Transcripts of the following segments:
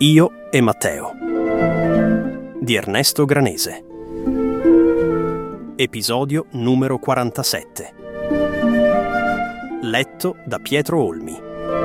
Io e Matteo di Ernesto Granese. Episodio numero 47. Letto da Pietro Olmi.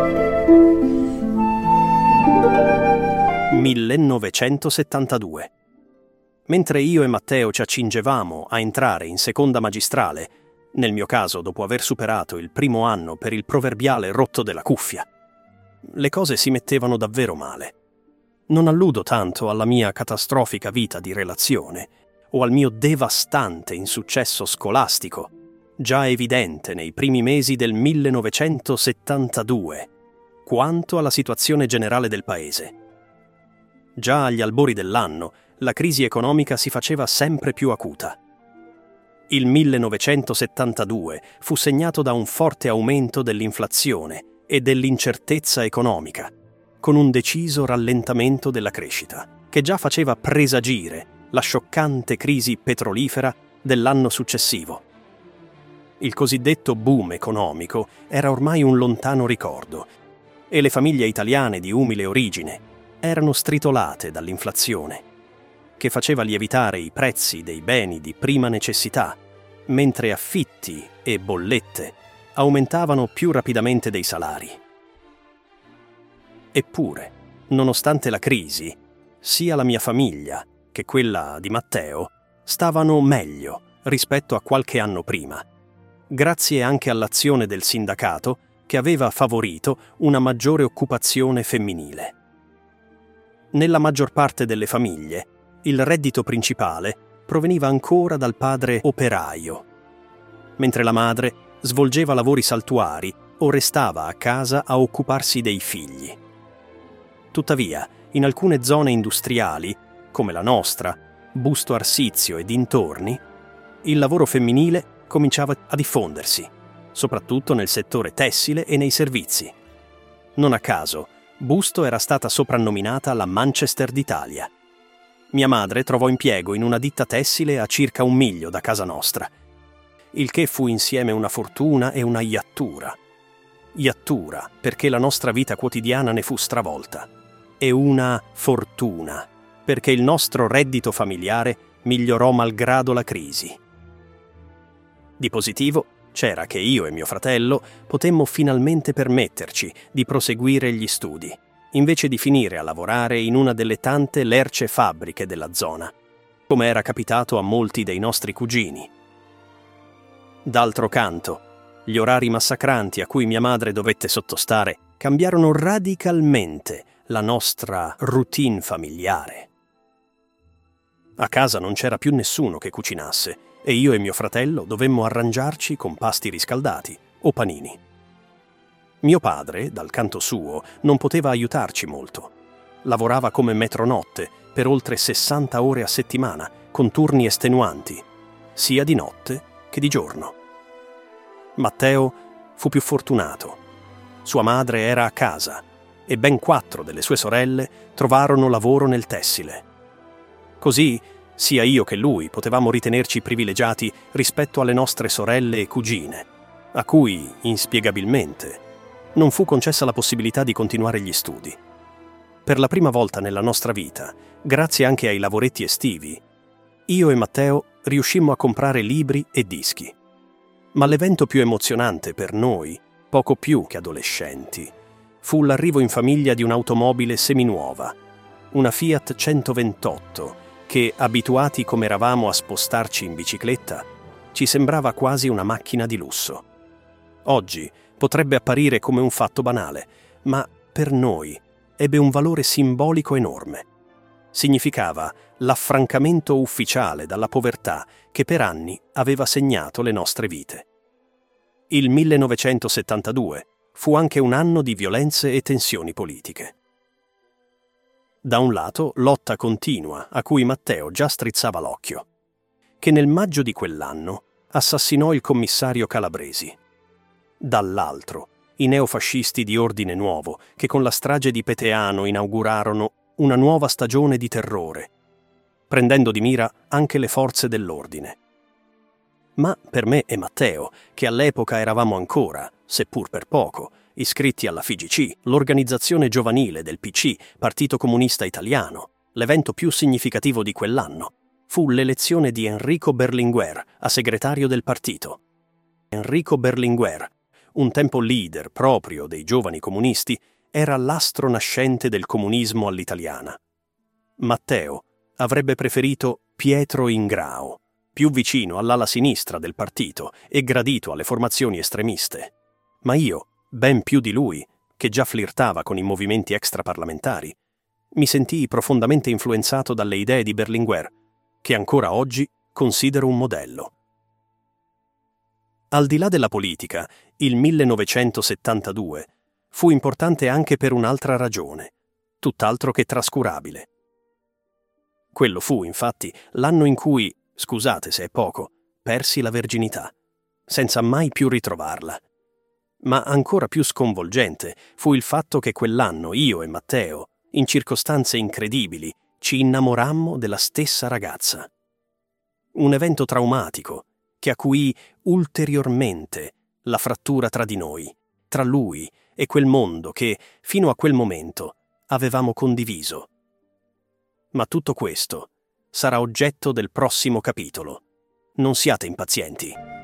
1972. Mentre io e Matteo ci accingevamo a entrare in seconda magistrale, nel mio caso dopo aver superato il primo anno per il proverbiale rotto della cuffia, le cose si mettevano davvero male. Non alludo tanto alla mia catastrofica vita di relazione o al mio devastante insuccesso scolastico, già evidente nei primi mesi del 1972, quanto alla situazione generale del paese. Già agli albori dell'anno la crisi economica si faceva sempre più acuta. Il 1972 fu segnato da un forte aumento dell'inflazione e dell'incertezza economica, con un deciso rallentamento della crescita, che già faceva presagire la scioccante crisi petrolifera dell'anno successivo. Il cosiddetto boom economico era ormai un lontano ricordo e le famiglie italiane di umile origine erano stritolate dall'inflazione, che faceva lievitare i prezzi dei beni di prima necessità, mentre affitti e bollette aumentavano più rapidamente dei salari. Eppure, nonostante la crisi, sia la mia famiglia che quella di Matteo stavano meglio rispetto a qualche anno prima, grazie anche all'azione del sindacato che aveva favorito una maggiore occupazione femminile. Nella maggior parte delle famiglie, il reddito principale proveniva ancora dal padre operaio, mentre la madre svolgeva lavori saltuari o restava a casa a occuparsi dei figli. Tuttavia, in alcune zone industriali, come la nostra, Busto Arsizio e dintorni, il lavoro femminile cominciava a diffondersi, soprattutto nel settore tessile e nei servizi. Non a caso, Busto era stata soprannominata la Manchester d'Italia. Mia madre trovò impiego in una ditta tessile a circa 1 miglio da casa nostra, il che fu insieme una fortuna e una iattura. Iattura perché la nostra vita quotidiana ne fu stravolta, e una fortuna perché il nostro reddito familiare migliorò malgrado la crisi. Di positivo c'era che io e mio fratello potemmo finalmente permetterci di proseguire gli studi, invece di finire a lavorare in una delle tante lerce fabbriche della zona, come era capitato a molti dei nostri cugini. D'altro canto, gli orari massacranti a cui mia madre dovette sottostare cambiarono radicalmente la nostra routine familiare. A casa non c'era più nessuno che cucinasse e io e mio fratello dovemmo arrangiarci con pasti riscaldati o panini. Mio padre, dal canto suo, non poteva aiutarci molto. Lavorava come metronotte per oltre 60 ore a settimana, con turni estenuanti, sia di notte che di giorno. Matteo fu più fortunato. Sua madre era a casa e ben 4 delle sue sorelle trovarono lavoro nel tessile. Così, sia io che lui potevamo ritenerci privilegiati rispetto alle nostre sorelle e cugine, a cui, inspiegabilmente, non fu concessa la possibilità di continuare gli studi. Per la prima volta nella nostra vita, grazie anche ai lavoretti estivi, io e Matteo riuscimmo a comprare libri e dischi. Ma l'evento più emozionante per noi, poco più che adolescenti, fu l'arrivo in famiglia di un'automobile seminuova, una Fiat 128, che, abituati come eravamo a spostarci in bicicletta, ci sembrava quasi una macchina di lusso. Oggi potrebbe apparire come un fatto banale, ma per noi ebbe un valore simbolico enorme. Significava l'affrancamento ufficiale dalla povertà che per anni aveva segnato le nostre vite. Il 1972 fu anche un anno di violenze e tensioni politiche. Da un lato, lotta continua a cui Matteo già strizzava l'occhio, che nel maggio di quell'anno assassinò il commissario Calabresi. Dall'altro, i neofascisti di Ordine Nuovo, che con la strage di Peteano inaugurarono una nuova stagione di terrore, prendendo di mira anche le forze dell'ordine. Ma per me e Matteo, che all'epoca eravamo ancora, seppur per poco, iscritti alla FIGC, l'organizzazione giovanile del PC, Partito Comunista Italiano. L'evento più significativo di quell'anno fu l'elezione di Enrico Berlinguer a segretario del partito. Enrico Berlinguer, un tempo leader proprio dei giovani comunisti, era l'astro nascente del comunismo all'italiana. Matteo avrebbe preferito Pietro Ingrao, più vicino all'ala sinistra del partito e gradito alle formazioni estremiste. Ma io, ben più di lui, che già flirtava con i movimenti extraparlamentari, mi sentii profondamente influenzato dalle idee di Berlinguer, che ancora oggi considero un modello. Al di là della politica, il 1972 fu importante anche per un'altra ragione, tutt'altro che trascurabile. Quello fu, infatti, l'anno in cui, scusate se è poco, persi la verginità, senza mai più ritrovarla. Ma ancora più sconvolgente fu il fatto che quell'anno io e Matteo, in circostanze incredibili, ci innamorammo della stessa ragazza. Un evento traumatico che acuì ulteriormente la frattura tra di noi, tra lui e quel mondo che, fino a quel momento, avevamo condiviso. Ma tutto questo sarà oggetto del prossimo capitolo. Non siate impazienti.